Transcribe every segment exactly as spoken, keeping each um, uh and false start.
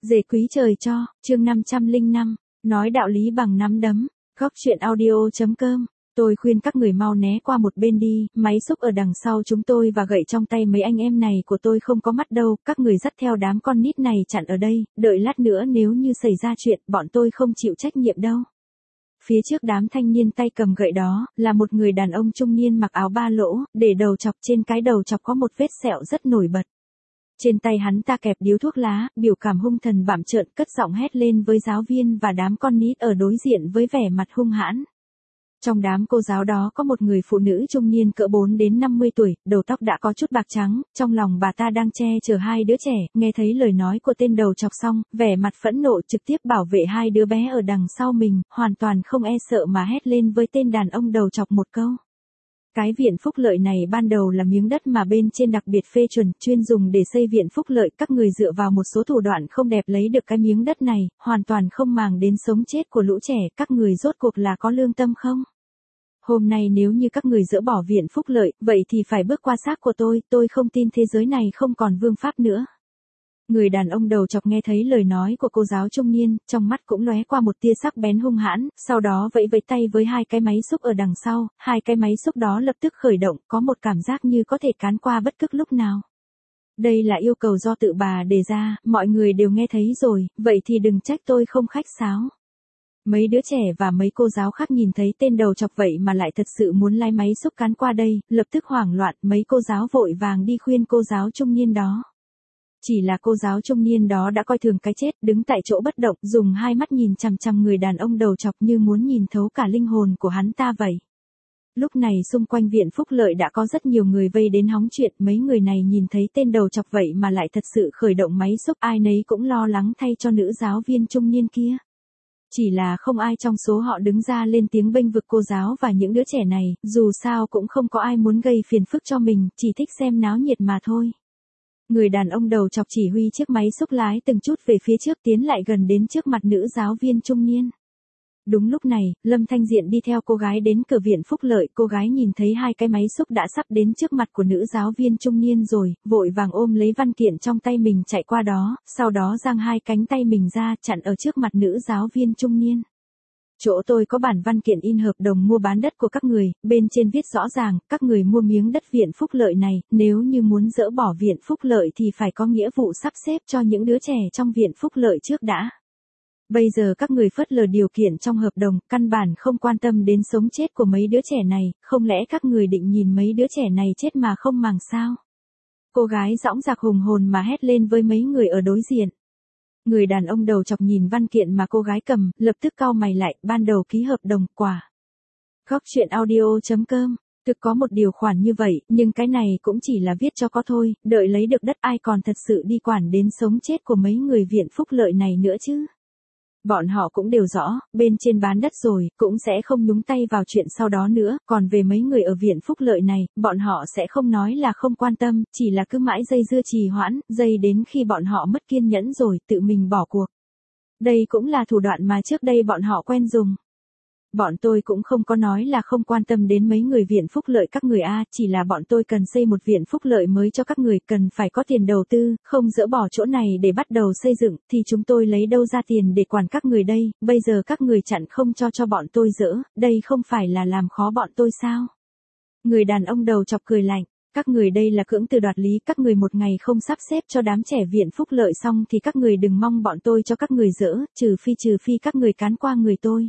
Dề quý trời cho, chương năm trăm lẻ năm, nói đạo lý bằng nắm đấm, góc chuyện audio.com. Tôi khuyên các người mau né qua một bên đi, máy xúc ở đằng sau chúng tôi và gậy trong tay mấy anh em này của tôi không có mắt đâu, các người dắt theo đám con nít này chặn ở đây, đợi lát nữa nếu như xảy ra chuyện, bọn tôi không chịu trách nhiệm đâu. Phía trước đám thanh niên tay cầm gậy đó, là một người đàn ông trung niên mặc áo ba lỗ, để đầu chọc, trên cái đầu chọc có một vết sẹo rất nổi bật. Trên tay hắn ta kẹp điếu thuốc lá, biểu cảm hung thần bặm trợn, cất giọng hét lên với giáo viên và đám con nít ở đối diện với vẻ mặt hung hãn. Trong đám cô giáo đó có một người phụ nữ trung niên cỡ bốn đến năm mươi tuổi, đầu tóc đã có chút bạc trắng, trong lòng bà ta đang che chở hai đứa trẻ, nghe thấy lời nói của tên đầu chọc xong, vẻ mặt phẫn nộ trực tiếp bảo vệ hai đứa bé ở đằng sau mình, hoàn toàn không e sợ mà hét lên với tên đàn ông đầu chọc một câu. Cái viện phúc lợi này ban đầu là miếng đất mà bên trên đặc biệt phê chuẩn, chuyên dùng để xây viện phúc lợi, các người dựa vào một số thủ đoạn không đẹp lấy được cái miếng đất này, hoàn toàn không màng đến sống chết của lũ trẻ, các người rốt cuộc là có lương tâm không? Hôm nay nếu như các người dỡ bỏ viện phúc lợi, vậy thì phải bước qua xác của tôi, tôi không tin thế giới này không còn vương pháp nữa. Người đàn ông đầu chọc nghe thấy lời nói của cô giáo trung niên, trong mắt cũng lóe qua một tia sắc bén hung hãn, sau đó vẫy vẫy tay với hai cái máy xúc ở đằng sau, hai cái máy xúc đó lập tức khởi động, có một cảm giác như có thể cán qua bất cứ lúc nào. Đây là yêu cầu do tự bà đề ra, mọi người đều nghe thấy rồi, vậy thì đừng trách tôi không khách sáo. Mấy đứa trẻ và mấy cô giáo khác nhìn thấy tên đầu chọc vậy mà lại thật sự muốn lái máy xúc cán qua đây, lập tức hoảng loạn, mấy cô giáo vội vàng đi khuyên cô giáo trung niên đó. Chỉ là cô giáo trung niên đó đã coi thường cái chết, đứng tại chỗ bất động, dùng hai mắt nhìn chằm chằm người đàn ông đầu chọc như muốn nhìn thấu cả linh hồn của hắn ta vậy. Lúc này xung quanh viện phúc lợi đã có rất nhiều người vây đến hóng chuyện, mấy người này nhìn thấy tên đầu chọc vậy mà lại thật sự khởi động máy xúc, ai nấy cũng lo lắng thay cho nữ giáo viên trung niên kia. Chỉ là không ai trong số họ đứng ra lên tiếng bênh vực cô giáo và những đứa trẻ này, dù sao cũng không có ai muốn gây phiền phức cho mình, chỉ thích xem náo nhiệt mà thôi. Người đàn ông đầu chọc chỉ huy chiếc máy xúc lái từng chút về phía trước, tiến lại gần đến trước mặt nữ giáo viên trung niên. Đúng lúc này, Lâm Thanh Diện đi theo cô gái đến cửa viện phúc lợi, cô gái nhìn thấy hai cái máy xúc đã sắp đến trước mặt của nữ giáo viên trung niên rồi, vội vàng ôm lấy văn kiện trong tay mình chạy qua đó, sau đó giang hai cánh tay mình ra chặn ở trước mặt nữ giáo viên trung niên. Chỗ tôi có bản văn kiện in hợp đồng mua bán đất của các người, bên trên viết rõ ràng, các người mua miếng đất viện phúc lợi này, nếu như muốn dỡ bỏ viện phúc lợi thì phải có nghĩa vụ sắp xếp cho những đứa trẻ trong viện phúc lợi trước đã. Bây giờ các người phớt lờ điều kiện trong hợp đồng, căn bản không quan tâm đến sống chết của mấy đứa trẻ này, không lẽ các người định nhìn mấy đứa trẻ này chết mà không màng sao? Cô gái dõng dạc hùng hồn mà hét lên với mấy người ở đối diện. Người đàn ông đầu chọc nhìn văn kiện mà cô gái cầm, lập tức cau mày lại, ban đầu ký hợp đồng, quả. Góc chuyện audio.com, thực có một điều khoản như vậy, nhưng cái này cũng chỉ là viết cho có thôi, đợi lấy được đất ai còn thật sự đi quản đến sống chết của mấy người viện phúc lợi này nữa chứ. Bọn họ cũng đều rõ, bên trên bán đất rồi, cũng sẽ không nhúng tay vào chuyện sau đó nữa, còn về mấy người ở viện phúc lợi này, bọn họ sẽ không nói là không quan tâm, chỉ là cứ mãi dây dưa trì hoãn, dây đến khi bọn họ mất kiên nhẫn rồi, tự mình bỏ cuộc. Đây cũng là thủ đoạn mà trước đây bọn họ quen dùng. Bọn tôi cũng không có nói là không quan tâm đến mấy người viện phúc lợi các người a, chỉ là bọn tôi cần xây một viện phúc lợi mới cho các người, cần phải có tiền đầu tư, không dỡ bỏ chỗ này để bắt đầu xây dựng, thì chúng tôi lấy đâu ra tiền để quản các người đây, bây giờ các người chặn không cho cho bọn tôi dỡ, đây không phải là làm khó bọn tôi sao? Người đàn ông đầu chọc cười lạnh, các người đây là cưỡng từ đoạt lý, các người một ngày không sắp xếp cho đám trẻ viện phúc lợi xong thì các người đừng mong bọn tôi cho các người dỡ, trừ phi trừ phi các người cán qua người tôi.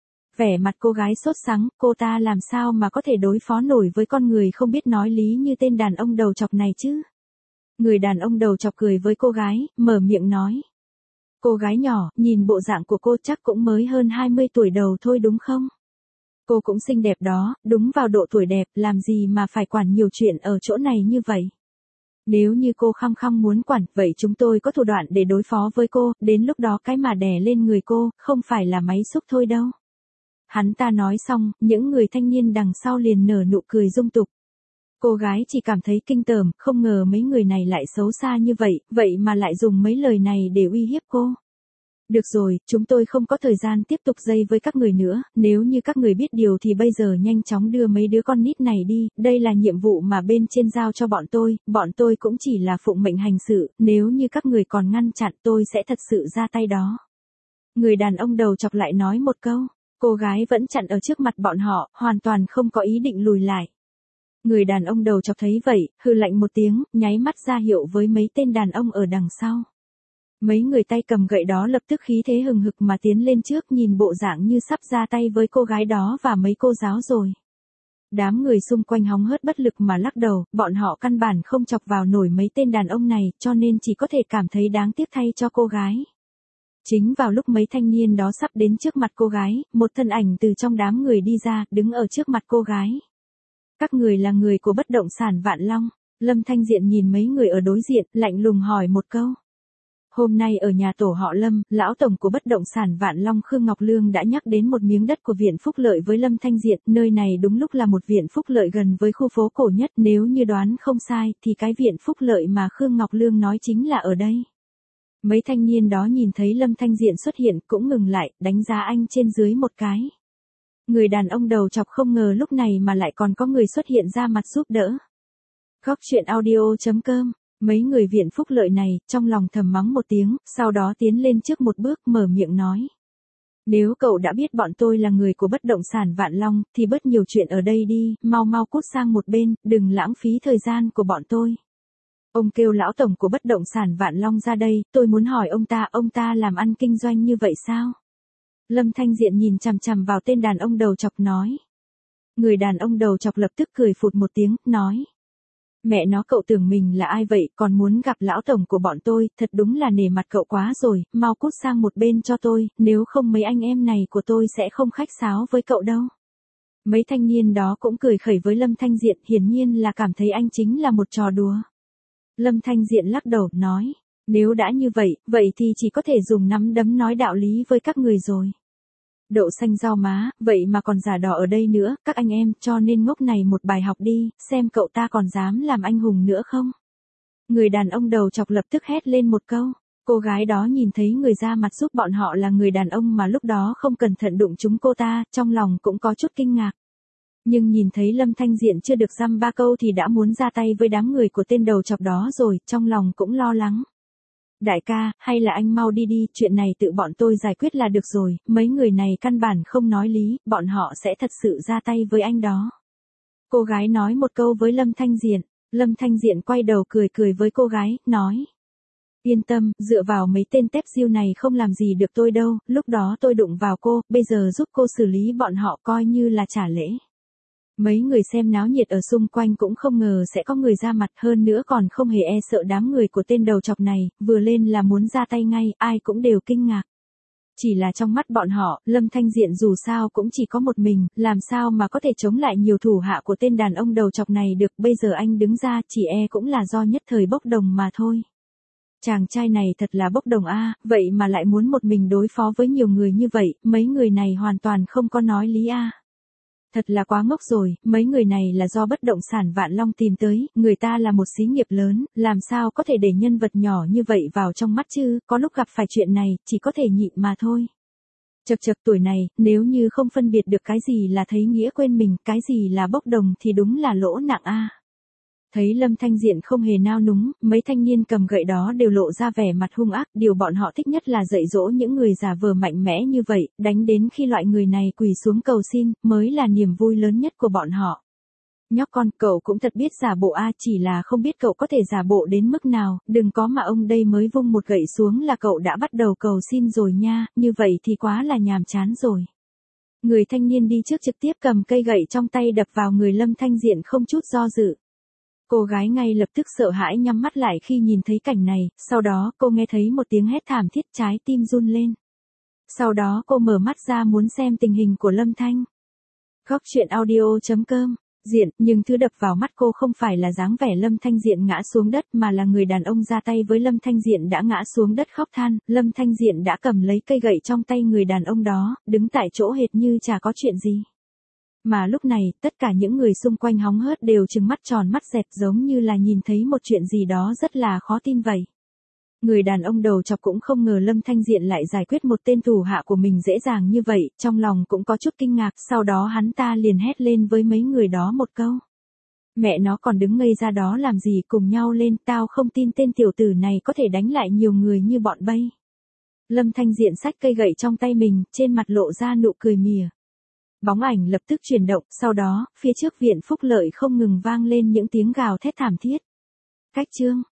Vẻ mặt cô gái sốt sắng, cô ta làm sao mà có thể đối phó nổi với con người không biết nói lý như tên đàn ông đầu chọc này chứ? Người đàn ông đầu chọc cười với cô gái, mở miệng nói. Cô gái nhỏ, nhìn bộ dạng của cô chắc cũng mới hơn hai mươi tuổi đầu thôi đúng không? Cô cũng xinh đẹp đó, đúng vào độ tuổi đẹp, làm gì mà phải quản nhiều chuyện ở chỗ này như vậy? Nếu như cô khăng khăng muốn quản, vậy chúng tôi có thủ đoạn để đối phó với cô, đến lúc đó cái mà đè lên người cô, không phải là máy xúc thôi đâu. Hắn ta nói xong, những người thanh niên đằng sau liền nở nụ cười dung tục. Cô gái chỉ cảm thấy kinh tởm, không ngờ mấy người này lại xấu xa như vậy, vậy mà lại dùng mấy lời này để uy hiếp cô. Được rồi, chúng tôi không có thời gian tiếp tục dây với các người nữa, nếu như các người biết điều thì bây giờ nhanh chóng đưa mấy đứa con nít này đi, đây là nhiệm vụ mà bên trên giao cho bọn tôi, bọn tôi cũng chỉ là phụng mệnh hành sự, nếu như các người còn ngăn chặn tôi sẽ thật sự ra tay đó. Người đàn ông đầu chọc lại nói một câu, cô gái vẫn chặn ở trước mặt bọn họ, hoàn toàn không có ý định lùi lại. Người đàn ông đầu chọc thấy vậy, hừ lạnh một tiếng, nháy mắt ra hiệu với mấy tên đàn ông ở đằng sau. Mấy người tay cầm gậy đó lập tức khí thế hừng hực mà tiến lên trước, nhìn bộ dạng như sắp ra tay với cô gái đó và mấy cô giáo rồi. Đám người xung quanh hóng hớt bất lực mà lắc đầu, bọn họ căn bản không chọc vào nổi mấy tên đàn ông này, cho nên chỉ có thể cảm thấy đáng tiếc thay cho cô gái. Chính vào lúc mấy thanh niên đó sắp đến trước mặt cô gái, một thân ảnh từ trong đám người đi ra, đứng ở trước mặt cô gái. Các người là người của bất động sản Vạn Long. Lâm Thanh Diện nhìn mấy người ở đối diện, lạnh lùng hỏi một câu. Hôm nay ở nhà tổ họ Lâm, lão tổng của bất động sản Vạn Long Khương Ngọc Lương đã nhắc đến một miếng đất của Viện Phúc Lợi với Lâm Thanh Diện, nơi này đúng lúc là một viện phúc lợi gần với khu phố cổ nhất, nếu như đoán không sai, thì cái Viện Phúc Lợi mà Khương Ngọc Lương nói chính là ở đây. Mấy thanh niên đó nhìn thấy Lâm Thanh Diện xuất hiện cũng ngừng lại, đánh giá anh trên dưới một cái. Người đàn ông đầu chọc không ngờ lúc này mà lại còn có người xuất hiện ra mặt giúp đỡ. Góc truyện audio chấm com. Mấy người Viện Phúc Lợi này, trong lòng thầm mắng một tiếng, sau đó tiến lên trước một bước, mở miệng nói. Nếu cậu đã biết bọn tôi là người của bất động sản Vạn Long, thì bớt nhiều chuyện ở đây đi, mau mau cút sang một bên, đừng lãng phí thời gian của bọn tôi. Ông kêu lão tổng của bất động sản Vạn Long ra đây, tôi muốn hỏi ông ta, ông ta làm ăn kinh doanh như vậy sao? Lâm Thanh Diện nhìn chằm chằm vào tên đàn ông đầu chọc nói. Người đàn ông đầu chọc lập tức cười phụt một tiếng, nói. Mẹ nó, cậu tưởng mình là ai vậy, còn muốn gặp lão tổng của bọn tôi, thật đúng là nể mặt cậu quá rồi, mau cút sang một bên cho tôi, nếu không mấy anh em này của tôi sẽ không khách sáo với cậu đâu. Mấy thanh niên đó cũng cười khẩy với Lâm Thanh Diện, hiển nhiên là cảm thấy anh chính là một trò đùa. Lâm Thanh Diện lắc đầu, nói, nếu đã như vậy, vậy thì chỉ có thể dùng nắm đấm nói đạo lý với các người rồi. Đậu xanh rau má, vậy mà còn giả đỏ ở đây nữa, các anh em, cho nên ngốc này một bài học đi, xem cậu ta còn dám làm anh hùng nữa không? Người đàn ông đầu chọc lập tức hét lên một câu, cô gái đó nhìn thấy người ra mặt giúp bọn họ là người đàn ông mà lúc đó không cẩn thận đụng trúng cô ta, trong lòng cũng có chút kinh ngạc. Nhưng nhìn thấy Lâm Thanh Diện chưa được dăm ba câu thì đã muốn ra tay với đám người của tên đầu chọc đó rồi, trong lòng cũng lo lắng. Đại ca, hay là anh mau đi đi, chuyện này tự bọn tôi giải quyết là được rồi, mấy người này căn bản không nói lý, bọn họ sẽ thật sự ra tay với anh đó. Cô gái nói một câu với Lâm Thanh Diện, Lâm Thanh Diện quay đầu cười cười với cô gái, nói. Yên tâm, dựa vào mấy tên tép diêu này không làm gì được tôi đâu, lúc đó tôi đụng vào cô, bây giờ giúp cô xử lý bọn họ coi như là trả lễ. Mấy người xem náo nhiệt ở xung quanh cũng không ngờ sẽ có người ra mặt, hơn nữa còn không hề e sợ đám người của tên đầu chọc này, vừa lên là muốn ra tay ngay, ai cũng đều kinh ngạc. Chỉ là trong mắt bọn họ, Lâm Thanh Diện dù sao cũng chỉ có một mình, làm sao mà có thể chống lại nhiều thủ hạ của tên đàn ông đầu chọc này được, bây giờ anh đứng ra chỉ e cũng là do nhất thời bốc đồng mà thôi. Chàng trai này thật là bốc đồng a, vậy mà lại muốn một mình đối phó với nhiều người như vậy, mấy người này hoàn toàn không có nói lý a. Thật là quá ngốc rồi, mấy người này là do bất động sản Vạn Long tìm tới, người ta là một xí nghiệp lớn, làm sao có thể để nhân vật nhỏ như vậy vào trong mắt chứ, có lúc gặp phải chuyện này, chỉ có thể nhịn mà thôi. Chật chật, tuổi này, nếu như không phân biệt được cái gì là thấy nghĩa quên mình, cái gì là bốc đồng thì đúng là lỗ nặng a. Thấy Lâm Thanh Diện không hề nao núng, mấy thanh niên cầm gậy đó đều lộ ra vẻ mặt hung ác, điều bọn họ thích nhất là dạy dỗ những người giả vờ mạnh mẽ như vậy, đánh đến khi loại người này quỳ xuống cầu xin, mới là niềm vui lớn nhất của bọn họ. Nhóc con, cậu cũng thật biết giả bộ a, chỉ là không biết cậu có thể giả bộ đến mức nào, đừng có mà ông đây mới vung một gậy xuống là cậu đã bắt đầu cầu xin rồi nha, như vậy thì quá là nhàm chán rồi. Người thanh niên đi trước trực tiếp cầm cây gậy trong tay đập vào người Lâm Thanh Diện không chút do dự. Cô gái ngay lập tức sợ hãi nhắm mắt lại khi nhìn thấy cảnh này, sau đó cô nghe thấy một tiếng hét thảm thiết, trái tim run lên. Sau đó cô mở mắt ra muốn xem tình hình của Lâm Thanh. Góc truyện audio chấm com. Diện, nhưng thứ đập vào mắt cô không phải là dáng vẻ Lâm Thanh Diện ngã xuống đất mà là người đàn ông ra tay với Lâm Thanh Diện đã ngã xuống đất khóc than, Lâm Thanh Diện đã cầm lấy cây gậy trong tay người đàn ông đó, đứng tại chỗ hệt như chả có chuyện gì. Mà lúc này, tất cả những người xung quanh hóng hớt đều trừng mắt tròn mắt dẹt giống như là nhìn thấy một chuyện gì đó rất là khó tin vậy. Người đàn ông đầu chọc cũng không ngờ Lâm Thanh Diện lại giải quyết một tên thủ hạ của mình dễ dàng như vậy, trong lòng cũng có chút kinh ngạc, sau đó hắn ta liền hét lên với mấy người đó một câu. Mẹ nó còn đứng ngây ra đó làm gì, cùng nhau lên, tao không tin tên tiểu tử này có thể đánh lại nhiều người như bọn bay. Lâm Thanh Diện xách cây gậy trong tay mình, trên mặt lộ ra nụ cười mỉa. Bóng ảnh lập tức chuyển động, sau đó, phía trước viện phúc lợi không ngừng vang lên những tiếng gào thét thảm thiết. Cách chương